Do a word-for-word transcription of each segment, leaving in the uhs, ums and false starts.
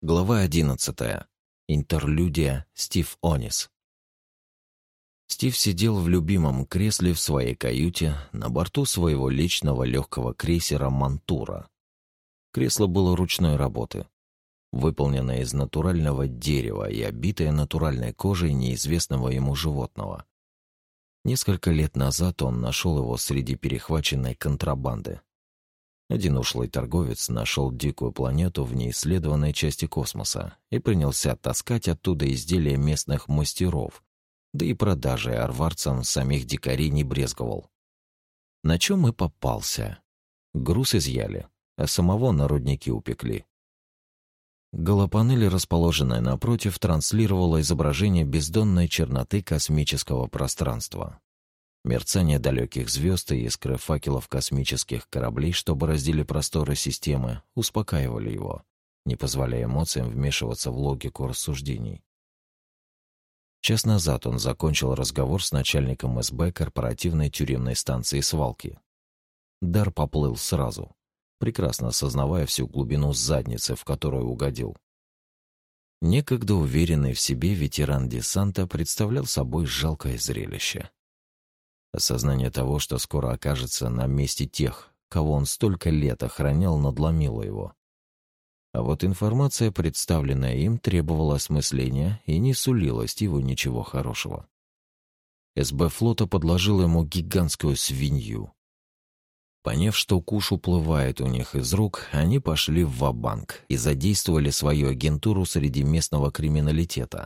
Глава одиннадцатая. Интерлюдия. Стив Онис. Стив сидел в любимом кресле в своей каюте на борту своего личного легкого крейсера «Мантура». Кресло было ручной работы, выполненное из натурального дерева и обитое натуральной кожей неизвестного ему животного. Несколько лет назад он нашел его среди перехваченной контрабанды. Один ушлый торговец нашел дикую планету в неисследованной части космоса и принялся таскать оттуда изделия местных мастеров, да и продажей арварцам самих дикарей не брезговал. На чем и попался. Груз изъяли, а самого на рудники упекли. Голопанель, расположенная напротив, транслировала изображение бездонной черноты космического пространства. Мерцание далеких звезд и искры факелов космических кораблей, что бороздили просторы системы, успокаивали его, не позволяя эмоциям вмешиваться в логику рассуждений. Час назад он закончил разговор с начальником эс бэ корпоративной тюремной станции свалки. Дар поплыл сразу, прекрасно осознавая всю глубину задницы, в которую угодил. Некогда уверенный в себе ветеран десанта представлял собой жалкое зрелище. Осознание того, что скоро окажется на месте тех, кого он столько лет охранял, надломило его. А вот информация, представленная им, требовала осмысления и не сулила Стиву ничего хорошего. эс бэ флота подложила ему гигантскую свинью. Поняв, что куш уплывает у них из рук, они пошли ва-банк и задействовали свою агентуру среди местного криминалитета.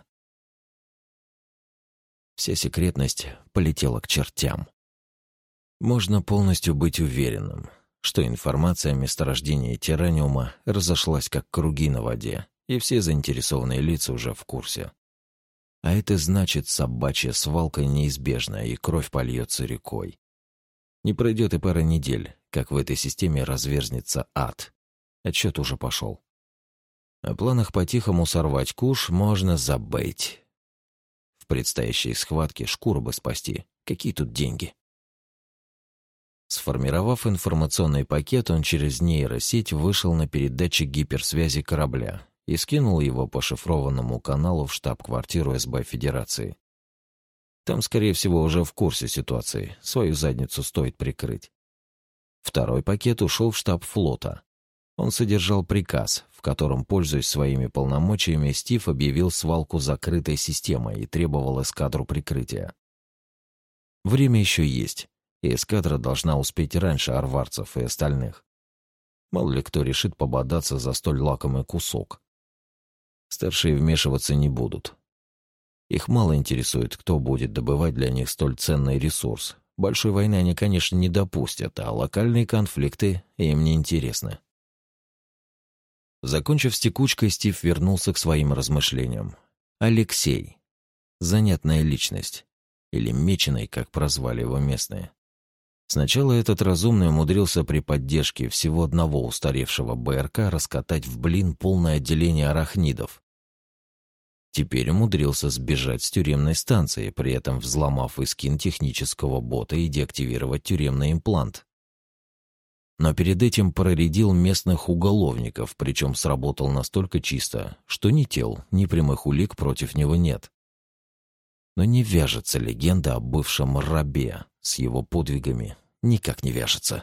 Вся секретность полетела к чертям. Можно полностью быть уверенным, что информация о месторождении тираниума разошлась как круги на воде, и все заинтересованные лица уже в курсе. А это значит, собачья свалка неизбежна, и кровь польется рекой. Не пройдет и пара недель, как в этой системе разверзнется ад. Отчет уже пошел. О планах по-тихому сорвать куш можно забыть. В предстоящей схватке шкуру бы спасти. Какие тут деньги? Сформировав информационный пакет, он через нейросеть вышел на передатчик гиперсвязи корабля и скинул его по шифрованному каналу в штаб-квартиру эс бэ Федерации. Там, скорее всего, уже в курсе ситуации, свою задницу стоит прикрыть. Второй пакет ушел в штаб флота. Он содержал приказ, в котором, пользуясь своими полномочиями, Стив объявил свалку закрытой системой и требовал эскадру прикрытия. Время еще есть, и эскадра должна успеть раньше арварцев и остальных. Мало ли кто решит пободаться за столь лакомый кусок. Старшие вмешиваться не будут. Их мало интересует, кто будет добывать для них столь ценный ресурс. Большой войны они, конечно, не допустят, а локальные конфликты им не интересны. Закончив с текучкой, Стив вернулся к своим размышлениям. Алексей. Занятная личность. Или Меченый, как прозвали его местные. Сначала этот разумный умудрился при поддержке всего одного устаревшего бэ эр ка раскатать в блин полное отделение арахнидов. Теперь умудрился сбежать с тюремной станции, при этом взломав эскин технического бота и деактивировать тюремный имплант. Но перед этим проредил местных уголовников, причем сработал настолько чисто, что ни тел, ни прямых улик против него нет. Но не вяжется легенда о бывшем рабе с его подвигами, никак не вяжется.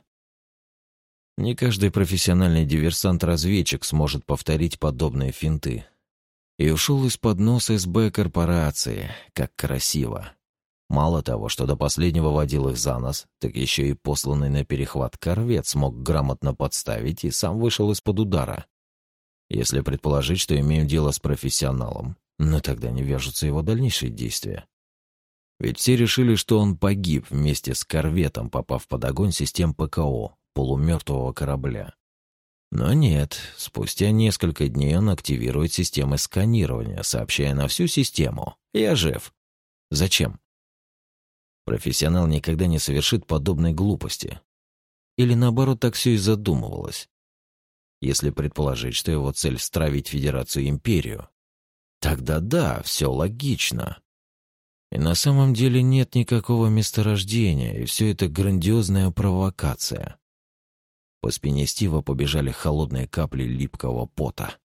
Не каждый профессиональный диверсант-разведчик сможет повторить подобные финты. И ушел из-под носа эс бэ корпорации, как красиво. Мало того, что до последнего водил их за нос, так еще и посланный на перехват корвет смог грамотно подставить и сам вышел из-под удара. Если предположить, что имеем дело с профессионалом, но тогда не вяжутся его дальнейшие действия. Ведь все решили, что он погиб вместе с корветом, попав под огонь систем пэ ка о, полумертвого корабля. Но нет, спустя несколько дней он активирует системы сканирования, сообщая на всю систему: «Я жив». Зачем? Профессионал никогда не совершит подобной глупости. Или наоборот, так все и задумывалось. Если предположить, что его цель — стравить Федерацию и Империю, тогда да, все логично. И на самом деле нет никакого месторождения, и все это грандиозная провокация. По спине Стива побежали холодные капли липкого пота.